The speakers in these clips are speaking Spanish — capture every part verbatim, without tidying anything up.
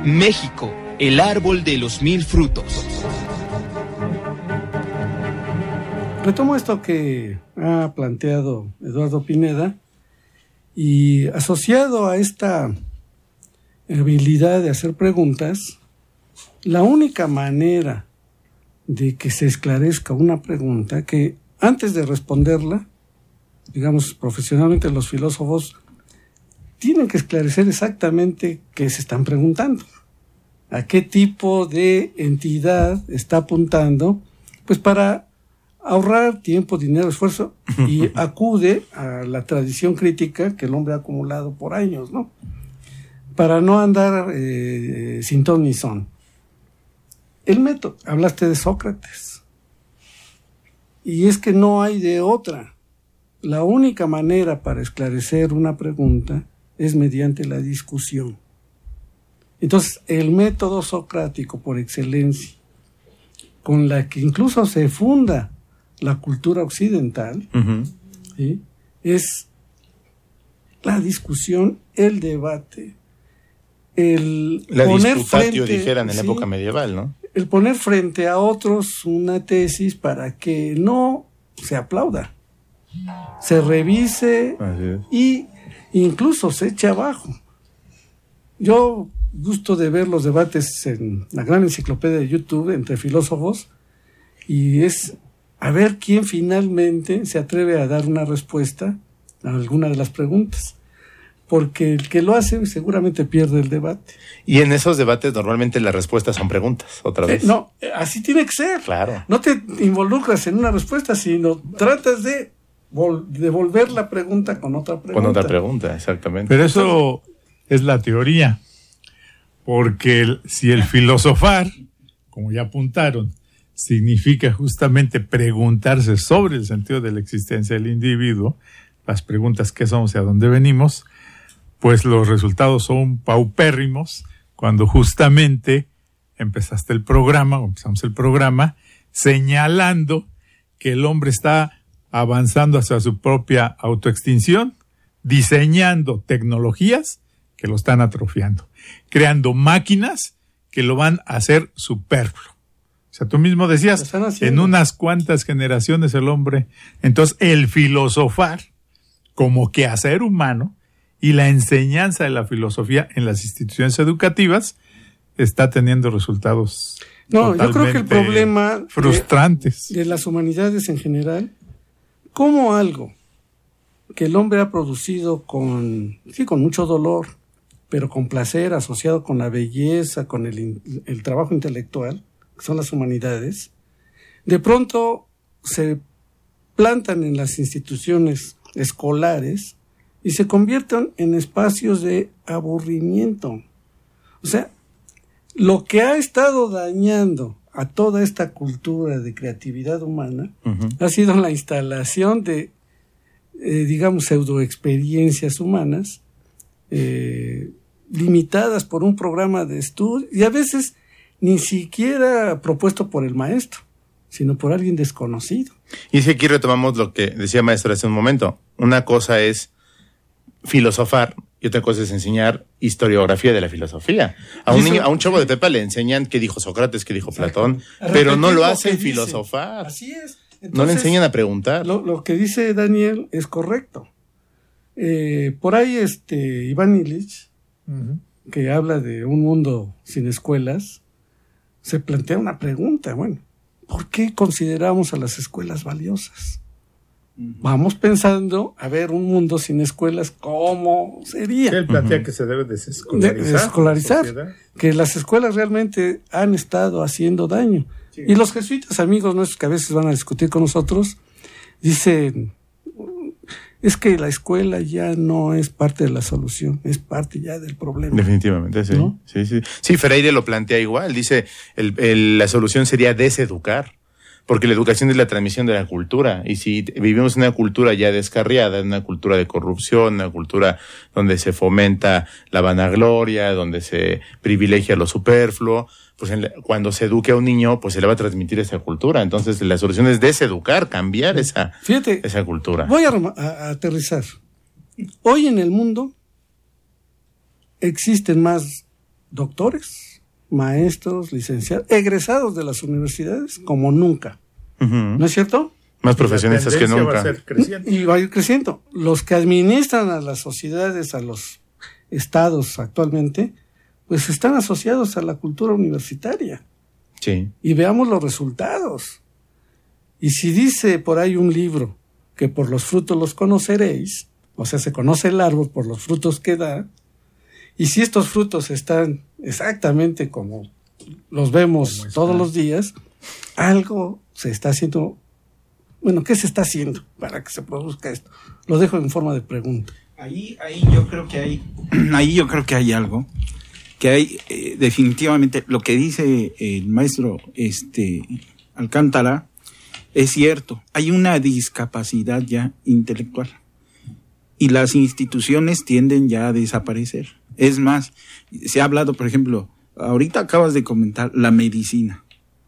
México, el árbol de los mil frutos. Retomo esto que ha planteado Eduardo Pineda y asociado a esta habilidad de hacer preguntas, la única manera de que se esclarezca una pregunta, que antes de responderla, digamos profesionalmente los filósofos tienen que esclarecer exactamente qué se están preguntando, a qué tipo de entidad está apuntando, pues para ahorrar tiempo, dinero, esfuerzo, y acude a la tradición crítica que el hombre ha acumulado por años, ¿no? Para no andar eh, sin ton ni son. El método, hablaste de Sócrates, y es que no hay de otra. La única manera para esclarecer una pregunta es mediante la discusión. Entonces, el método socrático por excelencia, con la que incluso se funda la cultura occidental, uh-huh. ¿sí? Es la discusión, el debate, el la poner disputatio, frente, dijeran en ¿sí? la época medieval, ¿no? El poner frente a otros una tesis para que no se aplauda, se revise y incluso se eche abajo. Yo gusto de ver los debates en la gran enciclopedia de YouTube entre filósofos, y es a ver quién finalmente se atreve a dar una respuesta a alguna de las preguntas, porque el que lo hace seguramente pierde el debate. Y en esos debates normalmente las respuestas son preguntas, otra vez. Eh, no, así tiene que ser. Claro. No te involucras en una respuesta, sino tratas de vol- devolver la pregunta con otra pregunta. Con otra pregunta, exactamente. Pero eso es la teoría, porque el, si el filosofar, como ya apuntaron, significa justamente preguntarse sobre el sentido de la existencia del individuo, las preguntas qué somos y a dónde venimos, pues los resultados son paupérrimos cuando justamente empezaste el programa, o empezamos el programa, señalando que el hombre está avanzando hacia su propia autoextinción, diseñando tecnologías que lo están atrofiando, creando máquinas que lo van a hacer superfluo. O sea, tú mismo decías, en unas cuantas generaciones el hombre, entonces el filosofar como quehacer humano y la enseñanza de la filosofía en las instituciones educativas está teniendo resultados no, yo creo que el problema frustrantes de, de las humanidades en general, como algo que el hombre ha producido con, sí, con mucho dolor, pero con placer, asociado con la belleza, con el, el trabajo intelectual, que son las humanidades, de pronto se plantan en las instituciones escolares y se convierten en espacios de aburrimiento. O sea, lo que ha estado dañando a toda esta cultura de creatividad humana uh-huh. ha sido la instalación de, eh, digamos, pseudoexperiencias humanas eh, limitadas por un programa de estudio y a veces ni siquiera propuesto por el maestro, sino por alguien desconocido. Y es que aquí retomamos lo que decía maestro hace un momento. Una cosa es filosofar y otra cosa es enseñar historiografía de la filosofía. A un niño, a un chavo de Pepa le enseñan qué dijo Sócrates, qué dijo Exacto. Platón, pero no lo hacen filosofar. Así es. Entonces, no le enseñan a preguntar. Lo, lo que dice Daniel es correcto. Eh, por ahí este Iván Illich, uh-huh. que habla de un mundo sin escuelas, se plantea una pregunta, bueno, ¿por qué consideramos a las escuelas valiosas? Uh-huh. Vamos pensando, a ver, un mundo sin escuelas, ¿cómo sería? Él plantea uh-huh. que se debe desescolarizar. De, desescolarizar, que las escuelas realmente han estado haciendo daño. Sí. Y los jesuitas, amigos nuestros que a veces van a discutir con nosotros, dicen, es que la escuela ya no es parte de la solución, es parte ya del problema. Definitivamente, sí. ¿No? Sí, sí. Sí, Freire lo plantea igual, dice, el, el, la solución sería deseducar, porque la educación es la transmisión de la cultura, y si vivimos en una cultura ya descarriada, en una cultura de corrupción, una cultura donde se fomenta la vanagloria, donde se privilegia lo superfluo, pues en la, cuando se eduque a un niño, pues se le va a transmitir esa cultura. Entonces la solución es deseducar, cambiar esa, Fíjate, esa cultura. Voy a, a, a aterrizar. Hoy en el mundo existen más doctores, maestros, licenciados, egresados de las universidades como nunca. Uh-huh. ¿No es cierto? Más profesionistas que nunca. Va a ser creciente. Y va a ir creciendo. Los que administran a las sociedades, a los estados actualmente, pues están asociados a la cultura universitaria. Sí. Y veamos los resultados. Y si dice por ahí un libro que por los frutos los conoceréis, o sea, se conoce el árbol por los frutos que da, y si estos frutos están exactamente como los vemos todos los días, algo se está haciendo. Bueno, ¿qué se está haciendo para que se produzca esto? Lo dejo en forma de pregunta. Ahí, ahí yo creo que hay, ahí yo creo que hay algo, que hay eh, definitivamente lo que dice el maestro este Alcántara es cierto. Hay una discapacidad ya intelectual y las instituciones tienden ya a desaparecer. Es más, se ha hablado, por ejemplo, ahorita acabas de comentar la medicina.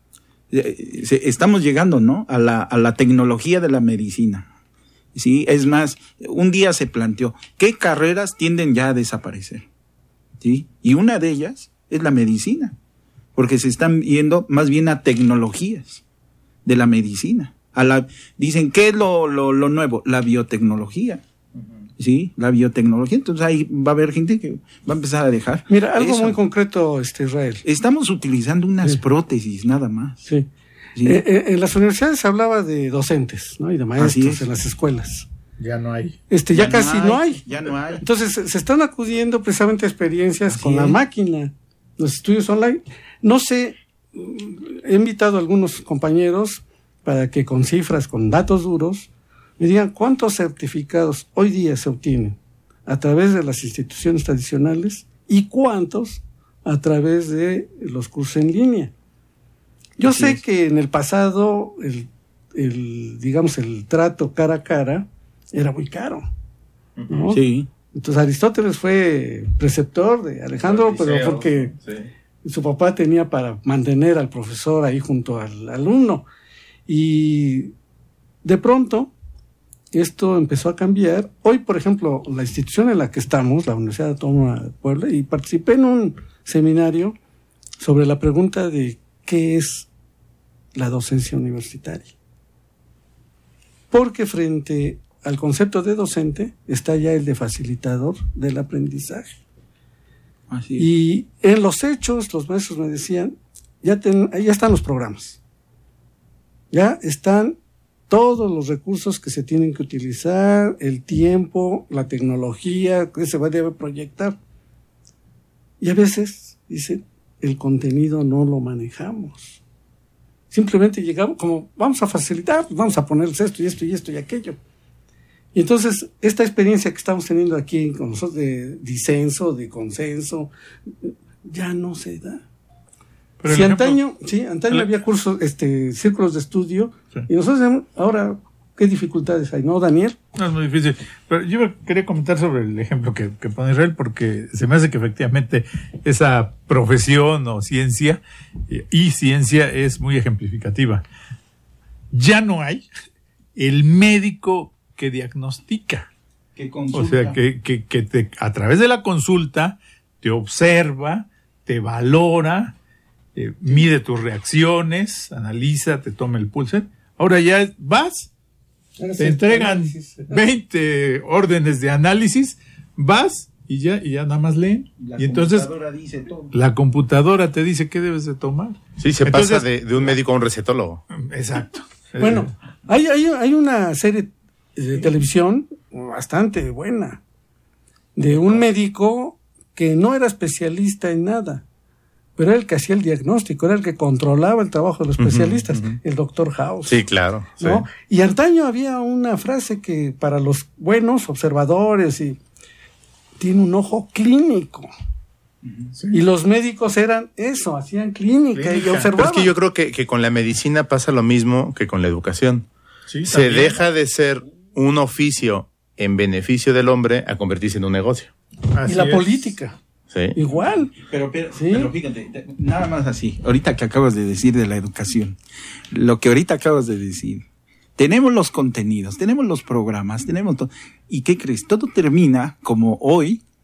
Estamos llegando, ¿no? A la, a la tecnología de la medicina. Sí, es más, un día se planteó, ¿qué carreras tienden ya a desaparecer? ¿Sí? Y una de ellas es la medicina, porque se están yendo más bien a tecnologías de la medicina. A la, dicen, ¿qué es lo, lo, lo nuevo? La biotecnología. Sí, la biotecnología. Entonces ahí va a haber gente que va a empezar a dejar. Mira, algo eso. muy concreto, este Israel. Estamos utilizando unas sí. prótesis, nada más. Sí. sí. Eh, eh, en las universidades se hablaba de docentes, ¿no? Y de maestros en las escuelas. Ya no hay. Este, ya, ya casi no hay, no hay. Ya no hay. Entonces se, se están acudiendo precisamente a experiencias Así con es. la máquina, los estudios online. No sé, he invitado a algunos compañeros para que con cifras, con datos duros, me digan cuántos certificados hoy día se obtienen a través de las instituciones tradicionales y cuántos a través de los cursos en línea. Yo Así sé es. que en el pasado, el, el, digamos, el trato cara a cara era muy caro, ¿no? Sí. Entonces Aristóteles fue preceptor de Alejandro, pero porque sí. su papá tenía para mantener al profesor ahí junto al alumno. Y de pronto esto empezó a cambiar. Hoy, por ejemplo, la institución en la que estamos, la Universidad Autónoma de Puebla, y participé en un seminario sobre la pregunta de qué es la docencia universitaria. Porque frente al concepto de docente está ya el de facilitador del aprendizaje. Así es. Y en los hechos, los maestros me decían, ya, ten, ya están los programas. Ya están todos los recursos que se tienen que utilizar, el tiempo, la tecnología que se va a debe proyectar. Y a veces, dicen, el contenido no lo manejamos. Simplemente llegamos como, vamos a facilitar, pues vamos a ponerles esto y esto y esto y aquello. Y entonces, esta experiencia que estamos teniendo aquí con nosotros de disenso, de consenso, ya no se da. Pero si ejemplo, antaño, sí, antaño el... había cursos, este, círculos de estudio, sí. y nosotros ahora, ¿qué dificultades hay? ¿No, Daniel? No, es muy difícil. Pero yo quería comentar sobre el ejemplo que, que pone Israel, porque se me hace que efectivamente esa profesión o ciencia y ciencia es muy ejemplificativa. Ya no hay el médico que diagnostica. Que consulta. O sea, que, que, que te, a través de la consulta te observa, te valora, eh, mide tus reacciones, analiza, te toma el pulso. Ahora ya vas, Ahora te entregan análisis. veinte órdenes de análisis, vas y ya, y ya nada más leen. La y entonces computadora dice todo. La computadora te dice qué debes de tomar. Sí, se entonces, pasa de, de un médico a un recetólogo. Exacto. Bueno, hay, hay, hay una serie de televisión bastante buena de un médico que no era especialista en nada, pero era el que hacía el diagnóstico, era el que controlaba el trabajo de los especialistas, uh-huh, uh-huh. el doctor House. Sí, claro. ¿no? Sí. Y antaño había una frase que para los buenos observadores y tiene un ojo clínico. Sí. Y los médicos eran eso, hacían clínica, clínica. y observaban. Pero es que yo creo que, que con la medicina pasa lo mismo que con la educación. Sí, Se también. deja de ser un oficio en beneficio del hombre a convertirse en un negocio. Así y la es. política. Sí. Igual. Pero, pero, sí. pero fíjate, nada más así. Ahorita que acabas de decir de la educación, lo que ahorita acabas de decir, tenemos los contenidos, tenemos los programas, tenemos todo. ¿Y qué crees? Todo termina como hoy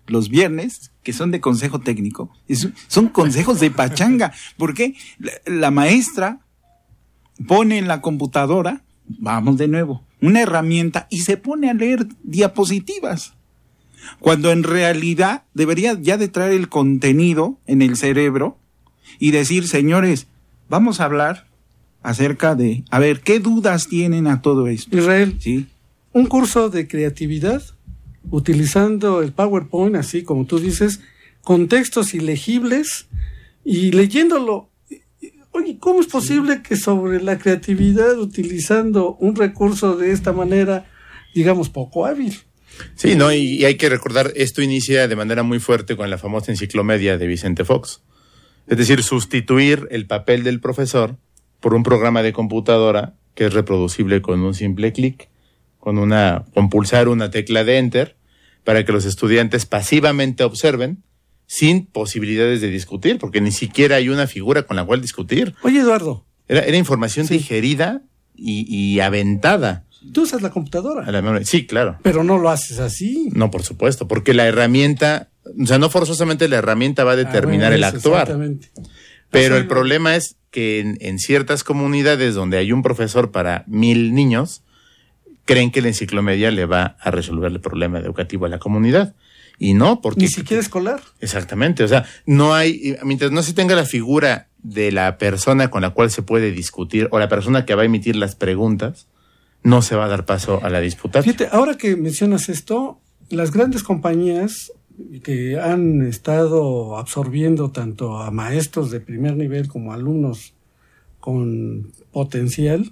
los viernes, que son de consejo técnico, es, son consejos de pachanga. ¿Por qué? La, la maestra pone en la computadora, vamos de nuevo, una herramienta y se pone a leer diapositivas. Cuando en realidad debería ya de traer el contenido en el cerebro y decir, señores, vamos a hablar acerca de, a ver, ¿qué dudas tienen a todo esto? Israel, ¿Sí? Un curso de creatividad utilizando el PowerPoint, así como tú dices, con textos ilegibles y leyéndolo. Oye, ¿cómo es posible que sobre la creatividad utilizando un recurso de esta manera, digamos, poco hábil? Sí, no, y, y hay que recordar, esto inicia de manera muy fuerte con la famosa enciclomedia de Vicente Fox. Es decir, sustituir el papel del profesor por un programa de computadora que es reproducible con un simple clic, con una, con pulsar una tecla de enter, para que los estudiantes pasivamente observen, sin posibilidades de discutir, porque ni siquiera hay una figura con la cual discutir. Oye, Eduardo. Era, era información Sí. digerida y, y aventada. Tú usas la computadora. A la memoria. Sí, claro. Pero no lo haces así. No, por supuesto, porque la herramienta, o sea, no forzosamente la herramienta va a determinar Ah, bueno, el eso, actuar. Exactamente. Pero Así, el problema es que en, en ciertas comunidades donde hay un profesor para mil niños, creen que la enciclomedia le va a resolver el problema educativo a la comunidad. Y no, porque... Ni siquiera escolar. Exactamente, o sea, no hay, mientras no se tenga la figura de la persona con la cual se puede discutir o la persona que va a emitir las preguntas, no se va a dar paso a la disputa. Fíjate, ahora que mencionas esto, las grandes compañías que han estado absorbiendo tanto a maestros de primer nivel como a alumnos con potencial,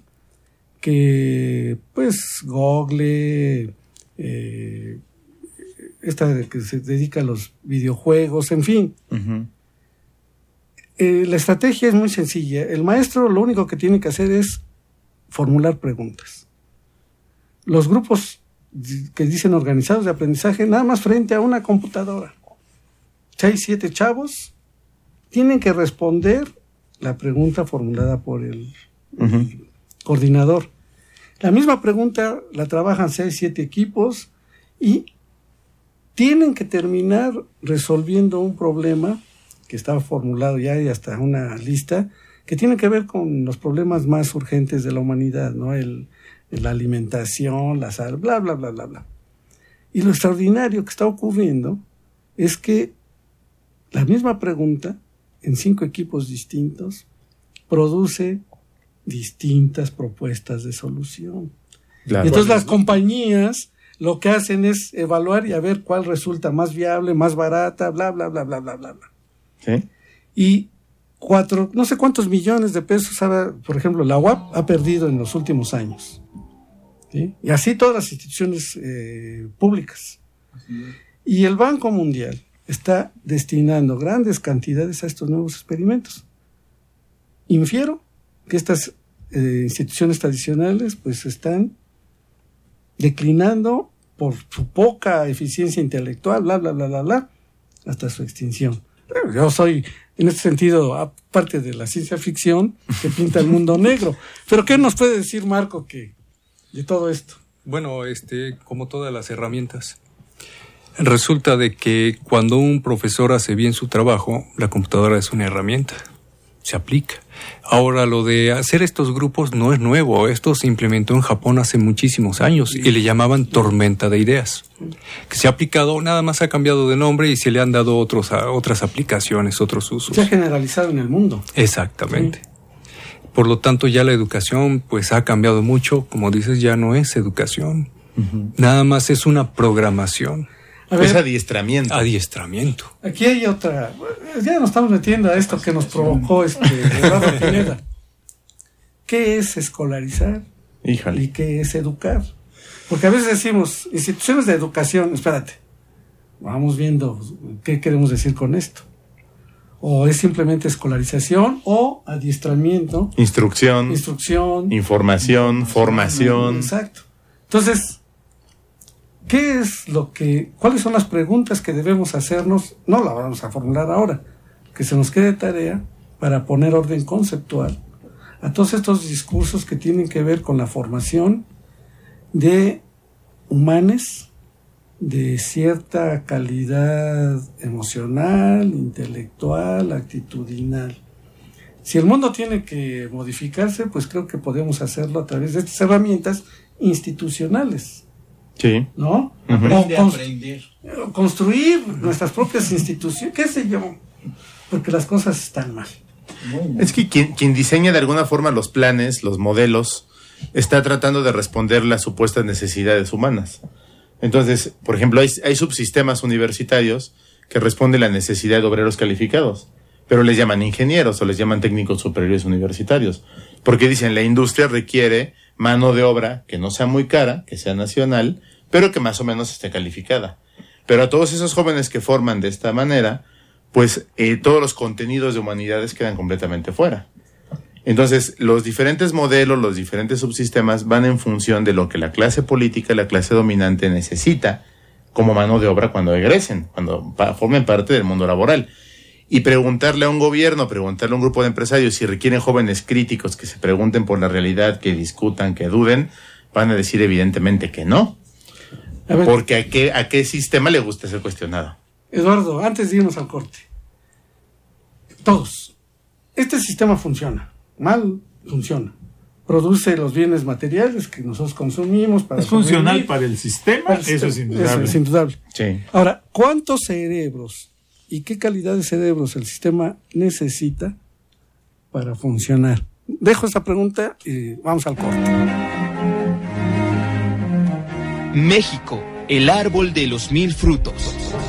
que pues Google, eh, esta que se dedica a los videojuegos, en fin. Uh-huh. Eh, la estrategia es muy sencilla. El maestro lo único que tiene que hacer es formular preguntas. Los grupos que dicen organizados de aprendizaje, nada más frente a una computadora. Seis, siete chavos tienen que responder la pregunta formulada por el, Uh-huh. el coordinador. La misma pregunta la trabajan seis, siete equipos y tienen que terminar resolviendo un problema que está formulado ya y hasta una lista que tiene que ver con los problemas más urgentes de la humanidad, ¿no? El, la alimentación, la salud, bla, bla, bla, bla, bla. Y lo extraordinario que está ocurriendo es que la misma pregunta en cinco equipos distintos produce distintas propuestas de solución. Claro. Y entonces las compañías lo que hacen es evaluar y a ver cuál resulta más viable, más barata, bla, bla, bla, bla, bla, bla. ¿Sí? Y cuatro, no sé cuántos millones de pesos, sabe, por ejemplo, la U A P ha perdido en los últimos años. ¿Sí? Y así todas las instituciones eh, públicas. Y el Banco Mundial está destinando grandes cantidades a estos nuevos experimentos. Infiero que estas eh, instituciones tradicionales pues están declinando por su poca eficiencia intelectual, bla, bla, bla, bla, bla, hasta su extinción. Yo soy, en este sentido, aparte de la ciencia ficción, que pinta el mundo negro. Pero ¿qué nos puede decir Marco que de todo esto? Bueno, este, como todas las herramientas, resulta de que cuando un profesor hace bien su trabajo, la computadora es una herramienta, se aplica. Ahora, lo de hacer estos grupos no es nuevo, esto se implementó en Japón hace muchísimos años y le llamaban tormenta de ideas, que se ha aplicado, nada más ha cambiado de nombre y se le han dado otros, otras aplicaciones, otros usos. Se ha generalizado en el mundo. Exactamente. Sí. Por lo tanto, ya la educación pues ha cambiado mucho, como dices, ya no es educación, uh-huh. Nada más es una programación. A ver, es adiestramiento. Adiestramiento. Aquí hay otra. Ya nos estamos metiendo a esto que nos provocó este Eduardo Pineda. ¿Qué es escolarizar? Híjole. ¿Y qué es educar? Porque a veces decimos, instituciones de educación, espérate, vamos viendo qué queremos decir con esto. O es simplemente escolarización o adiestramiento. Instrucción. Instrucción. Información, información. formación. Exacto. Entonces, ¿qué es lo que, cuáles son las preguntas que debemos hacernos? No la vamos a formular ahora, que se nos quede tarea para poner orden conceptual a todos estos discursos que tienen que ver con la formación de humanos, de cierta calidad emocional, intelectual, actitudinal. Si el mundo tiene que modificarse, pues creo que podemos hacerlo a través de estas herramientas institucionales. Sí. ¿No? Aprende O a cons- aprender. construir nuestras propias instituciones, qué sé yo, porque las cosas están mal. Es que quien, quien diseña de alguna forma los planes, los modelos, está tratando de responder las supuestas necesidades humanas. Entonces, por ejemplo, hay, hay subsistemas universitarios que responden a la necesidad de obreros calificados, pero les llaman ingenieros o les llaman técnicos superiores universitarios, porque dicen la industria requiere mano de obra que no sea muy cara, que sea nacional, pero que más o menos esté calificada. Pero a todos esos jóvenes que forman de esta manera, pues eh, todos los contenidos de humanidades quedan completamente fuera. Entonces, los diferentes modelos, los diferentes subsistemas van en función de lo que la clase política, la clase dominante necesita como mano de obra cuando egresen, cuando pa- formen parte del mundo laboral. Y preguntarle a un gobierno, preguntarle a un grupo de empresarios si requieren jóvenes críticos que se pregunten por la realidad, que discutan, que duden, van a decir evidentemente que no. A ver, Porque a qué, a qué sistema le gusta ser cuestionado. Eduardo, antes de irnos al corte, todos, este sistema funciona, mal funciona, produce los bienes materiales que nosotros consumimos para Es funcional sobrevivir. para el sistema, Para el eso es sistema, indudable. eso es indudable. Sí. Ahora, ¿cuántos cerebros y qué calidad de cerebros el sistema necesita para funcionar? Dejo esta pregunta y vamos al corte. México, el árbol de los mil frutos.